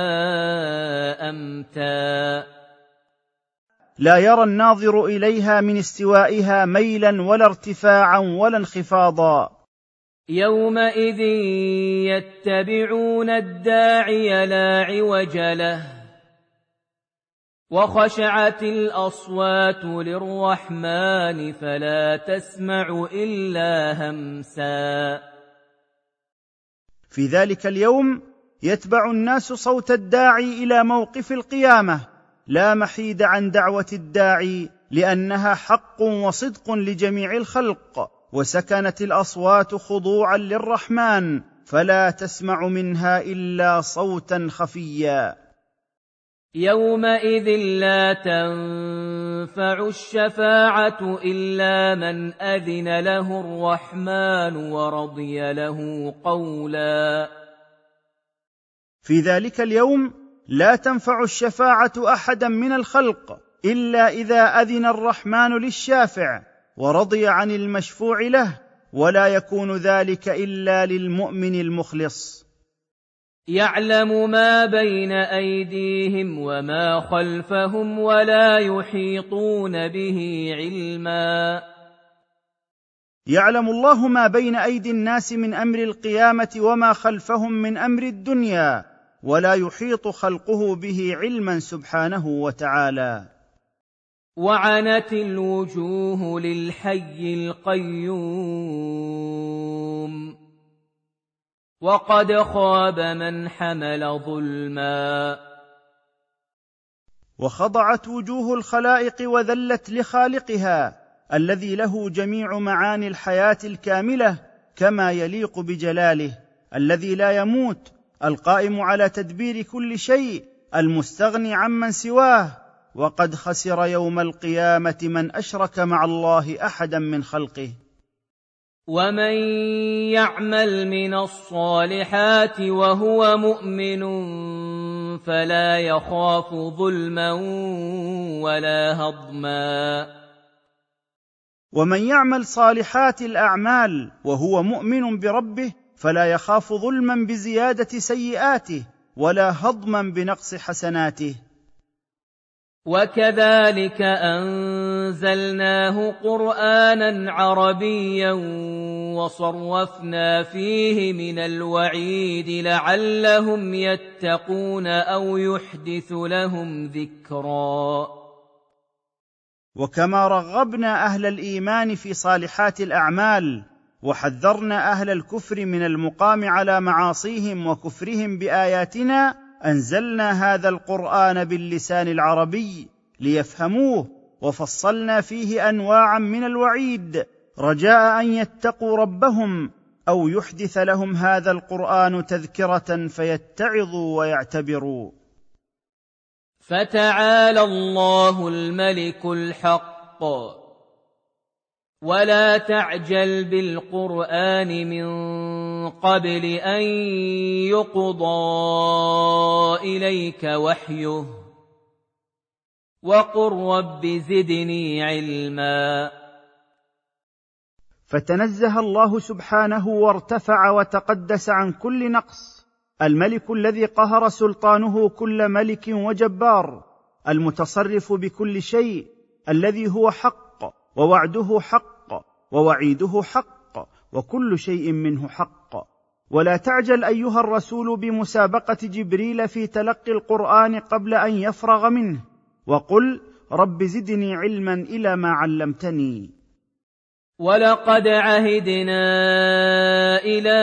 أمتا،
لا يرى الناظر إليها من استوائها ميلا ولا ارتفاعا ولا انخفاضا.
يومئذ يتبعون الداعي لا عوج له وخشعت الأصوات للرحمن فلا تسمع إلا همسا.
في ذلك اليوم يتبع الناس صوت الداعي إلى موقف القيامة، لا محيد عن دعوة الداعي لأنها حق وصدق لجميع الخلق، وسكنت الأصوات خضوعا للرحمن فلا تسمع منها إلا صوتا خفيا.
يومئذ لا تنفع الشفاعة إلا من أذن له الرحمن ورضي له قولا.
في ذلك اليوم لا تنفع الشفاعة أحدا من الخلق إلا إذا أذن الرحمن للشافع ورضي عن المشفوع له، ولا يكون ذلك إلا للمؤمن المخلص.
يعلم ما بين أيديهم وما خلفهم ولا يحيطون به علما.
يعلم الله ما بين أيدي الناس من أمر القيامة وما خلفهم من أمر الدنيا، ولا يحيط خلقه به علما سبحانه وتعالى.
وعنت الوجوه للحي القيوم وقد خاب من حمل ظلما.
وخضعت وجوه الخلائق وذلت لخالقها الذي له جميع معاني الحياة الكاملة كما يليق بجلاله، الذي لا يموت، القائم على تدبير كل شيء، المستغني عمن سواه. وقد خسر يوم القيامة من أشرك مع الله أحدا من خلقه.
ومن يعمل من الصالحات وهو مؤمن فلا يخاف ظلما ولا هضما.
ومن يعمل صالحات الأعمال وهو مؤمن بربه فلا يخاف ظلما بزيادة سيئاته ولا هضما بنقص حسناته.
وكذلك أنزلناه قرآنا عربيا وصرفنا فيه من الوعيد لعلهم يتقون أو يحدث لهم ذكرا.
وكما رغبنا أهل الإيمان في صالحات الأعمال وحذرنا أهل الكفر من المقام على معاصيهم وكفرهم بآياتنا، أنزلنا هذا القرآن باللسان العربي ليفهموه، وفصلنا فيه أنواعا من الوعيد رجاء أن يتقوا ربهم أو يحدث لهم هذا القرآن تذكرة فيتعظوا ويعتبروا.
فتعالى الله الملك الحق ولا تعجل بالقرآن من قبل أن يقضى إليك وحيه وقل رب زدني علما.
فتنزه الله سبحانه وارتفع وتقدس عن كل نقص، الملك الذي قهر سلطانه كل ملك وجبار، المتصرف بكل شيء، الذي هو حق ووعده حق ووعيده حق وكل شيء منه حق. ولا تعجل أيها الرسول بمسابقة جبريل في تلقي القرآن قبل أن يفرغ منه، وقل رب زدني علما إلى ما علمتني.
ولقد عهدنا إلى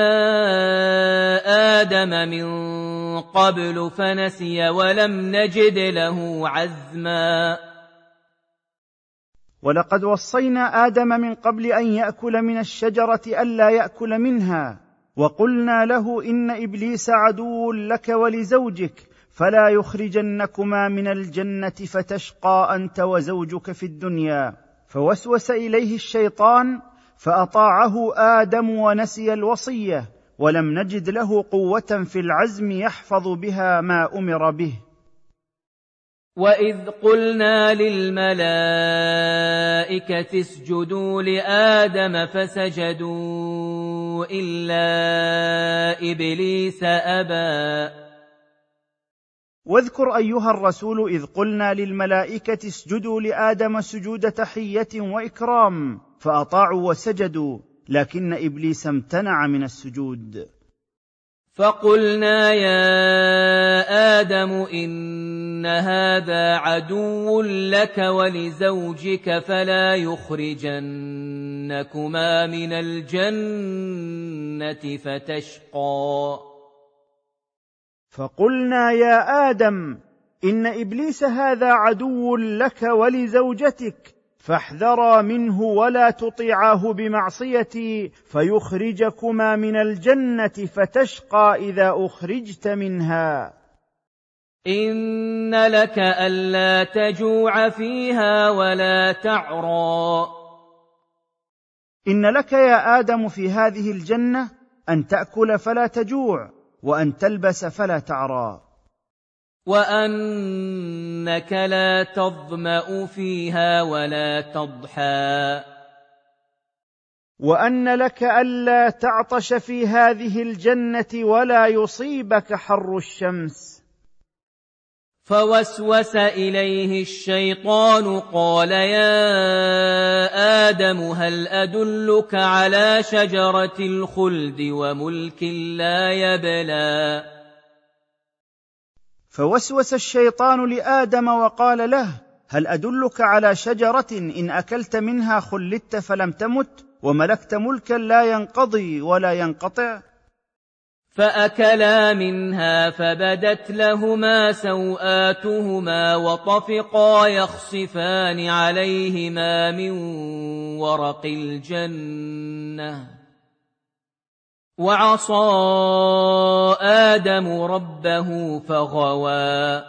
آدم من قبل فنسي ولم نجد له عزما.
ولقد وصينا آدم من قبل أن يأكل من الشجرة ألا يأكل منها، وقلنا له إن إبليس عدو لك ولزوجك فلا يخرجنكما من الجنة فتشقى أنت وزوجك في الدنيا. فوسوس إليه الشيطان فأطاعه آدم ونسي الوصية، ولم نجد له قوة في العزم يحفظ بها ما أمر به.
وَإِذْ قُلْنَا لِلْمَلَائِكَةِ اسْجُدُوا لِآدَمَ فَسَجَدُوا إِلَّا إِبْلِيسَ أَبَى.
واذكر أيها الرسول إذ قلنا للملائكة اسجدوا لآدم سجود تحية وإكرام فأطاعوا وسجدوا، لكن إبليس امتنع من السجود.
فقلنا يا آدم إن هذا عدو لك ولزوجك فلا يخرجنكما من الجنة فتشقى.
فقلنا يا آدم إن إبليس هذا عدو لك ولزوجتك فاحذرا منه ولا تطيعاه بمعصيتي فيخرجكما من الجنة فتشقى إذا أخرجت منها.
إن لك ألا تجوع فيها ولا تعرى.
إن لك يا آدم في هذه الجنة أن تأكل فلا تجوع، وأن تلبس فلا تعرى،
وأنك لا تظمأ فيها ولا تضحى،
وأن لك ألا تعطش في هذه الجنة ولا يصيبك حر الشمس.
فوسوس إليه الشيطان قال يا آدم هل أدلك على شجرة الخلد وملك لا يبلى.
فوسوس الشيطان لآدم وقال له هل أدلك على شجرة إن أكلت منها خلدت فلم تمت وملكت ملكا لا ينقضي ولا ينقطع.
فأكلا منها فبدت لهما سوآتهما وطفقا يخصفان عليهما من ورق الجنة، وعصى آدم ربه فغوى.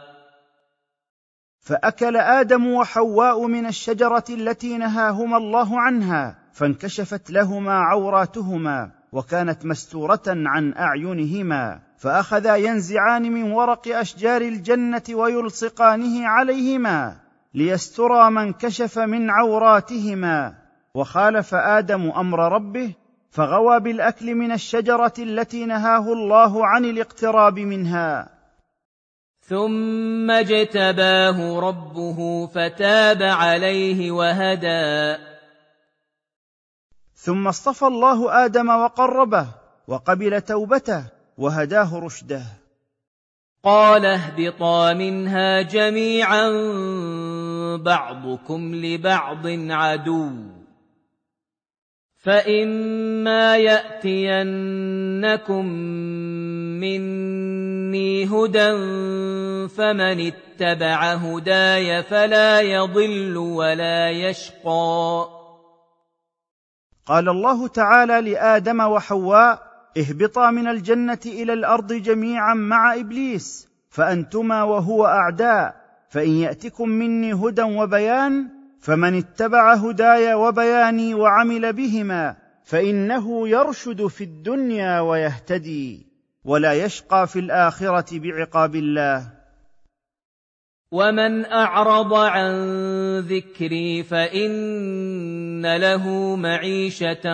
فأكل آدم وحواء من الشجرة التي نهاهما الله عنها، فانكشفت لهما عوراتهما وكانت مستورة عن أعينهما، فأخذا ينزعان من ورق أشجار الجنة ويلصقانه عليهما ليسترى ما انكشف من عوراتهما. وخالف آدم أمر ربه فغوى بالأكل من الشجرة التي نهاه الله عن الاقتراب منها.
ثم اجتباه ربه فتاب عليه وهدى.
ثم اصطفى الله آدم وقربه وقبل توبته وهداه رشده.
قال اهبطا منها جميعا بعضكم لبعض عدو، فإما يأتينكم مني هدى فمن اتبع هداي فلا يضل ولا يشقى.
قال الله تعالى لآدم وحواء اهبطا من الجنة إلى الأرض جميعا مع إبليس، فأنتما وهو أعداء، فإن يأتكم مني هدى وبيان فمن اتبع هداي وبياني وعمل بهما فإنه يرشد في الدنيا ويهتدي، ولا يشقى في الآخرة بعقاب الله.
ومن أعرض عن ذكري فإن له معيشة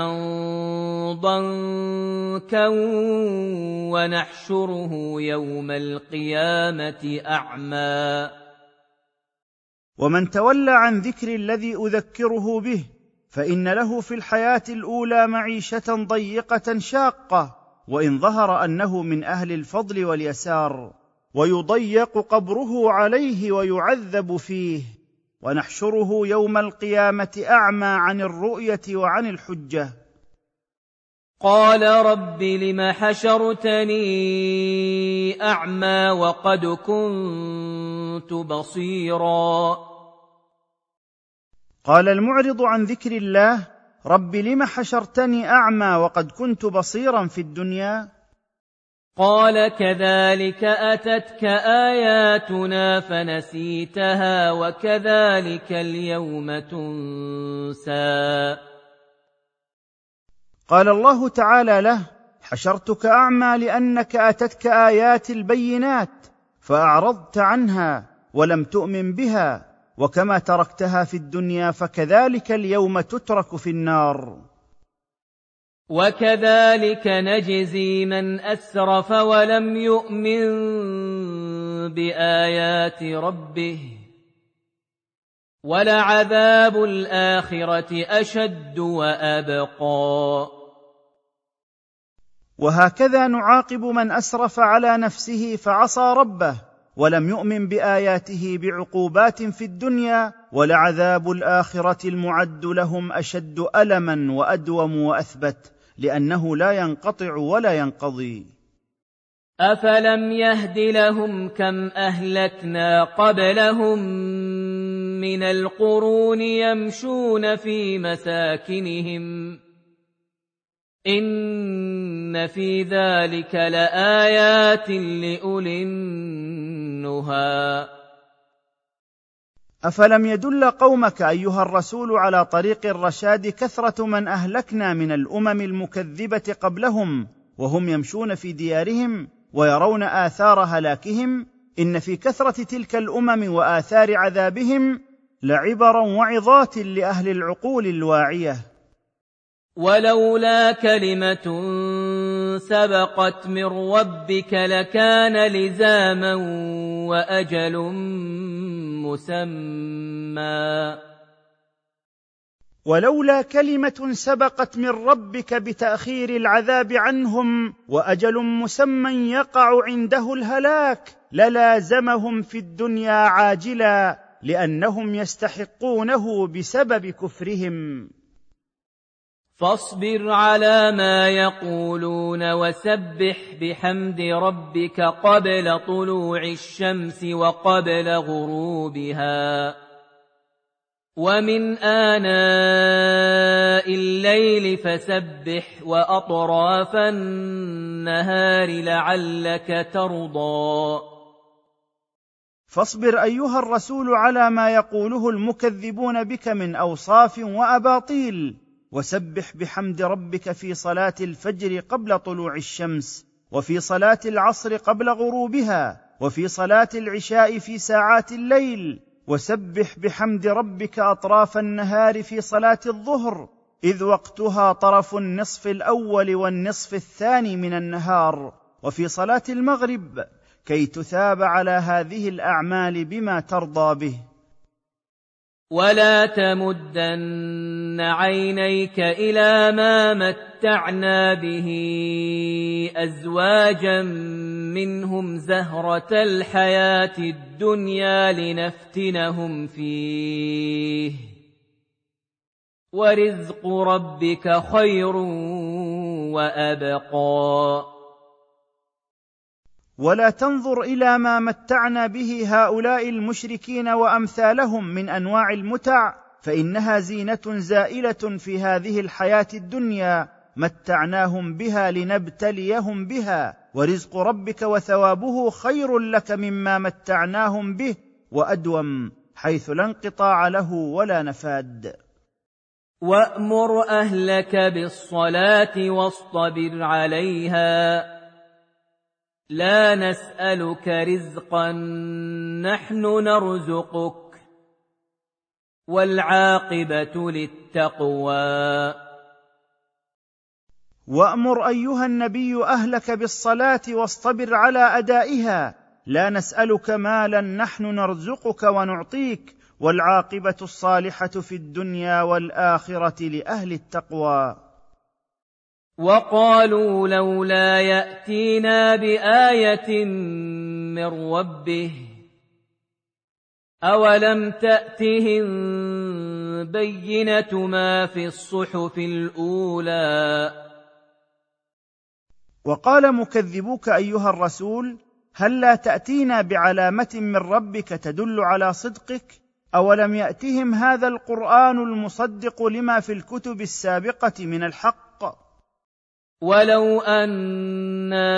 ضنكا ونحشره يوم القيامة أعمى.
ومن تولى عن ذكر الذي أذكره به فإن له في الحياة الأولى معيشة ضيقة شاقة، وإن ظهر أنه من أهل الفضل واليسار، ويضيق قبره عليه ويعذب فيه، ونحشره يوم القيامة أعمى عن الرؤية وعن الحجة.
قال رب لم حشرتني أعمى وقد كنت بصيرا.
قال المعرض عن ذكر الله: رب لم حشرتني أعمى وقد كنت بصيرا في الدنيا؟
قال كذلك أتتك آياتنا فنسيتها وكذلك اليوم تنسى.
قال الله تعالى له: حشرتك أعمى لأنك أتتك آيات البينات فأعرضت عنها ولم تؤمن بها، وكما تركتها في الدنيا فكذلك اليوم تترك في النار.
وكذلك نجزي من أسرف ولم يؤمن بآيات ربه ولعذاب الآخرة أشد وأبقى.
وهكذا نعاقب من أسرف على نفسه فعصى ربه ولم يؤمن بآياته بعقوبات في الدنيا، ولعذاب الآخرة المعد لهم أشد ألما وأدوم وأثبت، لأنه لا ينقطع ولا ينقضي.
أفلم يهد لهم كم أهلكنا قبلهم من القرون يمشون في مساكنهم إن في ذلك لآيات لأولي النهى.
أفلم يدل قومك أيها الرسول على طريق الرشاد كثرة من أهلكنا من الأمم المكذبة قبلهم وهم يمشون في ديارهم ويرون آثار هلاكهم؟ إن في كثرة تلك الأمم وآثار عذابهم لعبرا وعظات لأهل العقول الواعية.
ولولا كلمة سبقت من ربك لكان لزاما وأجل مسمى.
ولولا كلمة سبقت من ربك بتأخير العذاب عنهم وأجل مسمى يقع عنده الهلاك للازمهم في الدنيا عاجلا، لأنهم يستحقونه بسبب كفرهم.
فاصبر على ما يقولون وسبح بحمد ربك قبل طلوع الشمس وقبل غروبها ومن آناء الليل فسبح وأطراف النهار لعلك ترضى.
فاصبر أيها الرسول على ما يقوله المكذبون بك من أوصاف وأباطيل، وسبح بحمد ربك في صلاة الفجر قبل طلوع الشمس، وفي صلاة العصر قبل غروبها، وفي صلاة العشاء في ساعات الليل، وسبح بحمد ربك أطراف النهار في صلاة الظهر إذ وقتها طرف النصف الأول والنصف الثاني من النهار، وفي صلاة المغرب كي تثاب على هذه الأعمال بما ترضى به.
ولا تمدن عينيك إلى ما متعنا به أزواجا منهم زهرة الحياة الدنيا لنفتنهم فيه ورزق ربك خير وأبقى.
ولا تنظر إلى ما متعنا به هؤلاء المشركين وأمثالهم من أنواع المتع، فإنها زينة زائلة في هذه الحياة الدنيا متعناهم بها لنبتليهم بها، ورزق ربك وثوابه خير لك مما متعناهم به وأدوم، حيث لا انقطاع له ولا نفاد.
وأمر أهلك بالصلاة واصطبر عليها لا نسألك رزقا نحن نرزقك والعاقبة للتقوى.
وأمر أيها النبي أهلك بالصلاة واصطبر على أدائها، لا نسألك مالا نحن نرزقك ونعطيك، والعاقبة الصالحة في الدنيا والآخرة لأهل التقوى.
وقالوا لولا يأتينا بآية من ربه أولم تأتهم بينة ما في الصحف الأولى.
وقال مكذبوك أيها الرسول: هل لا تأتينا بعلامة من ربك تدل على صدقك؟ أولم يأتهم هذا القرآن المصدق لما في الكتب السابقة من الحق؟
ولو أنا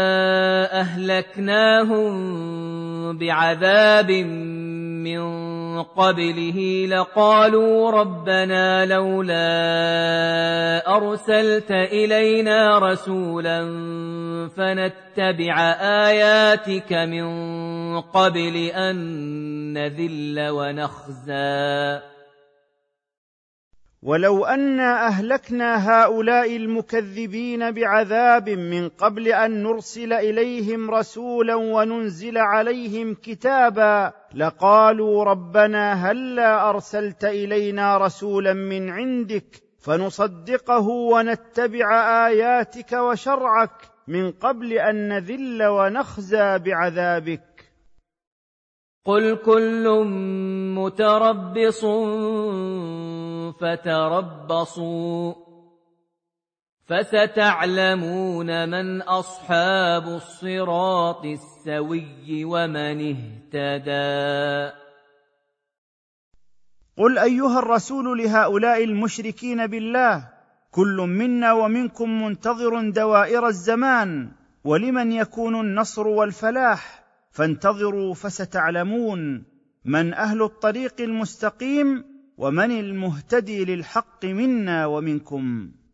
أهلكناهم بعذاب من قبله لقالوا ربنا لولا أرسلت إلينا رسولا فنتبع آياتك من قبل أن نذل ونخزى.
ولو أنا أهلكنا هؤلاء المكذبين بعذاب من قبل أن نرسل إليهم رسولا وننزل عليهم كتابا لقالوا ربنا هلا أرسلت إلينا رسولا من عندك فنصدقه ونتبع آياتك وشرعك من قبل أن نذل ونخزى بعذابك.
قل كل متربص فتربصوا فستعلمون من أصحاب الصراط السوي ومن اهتدى.
قل أيها الرسول لهؤلاء المشركين بالله: كل منا ومنكم منتظر دوائر الزمان، ولمن يكون النصر والفلاح، فانتظروا فستعلمون من أهل الطريق المستقيم ومن المهتدي للحق منا ومنكم.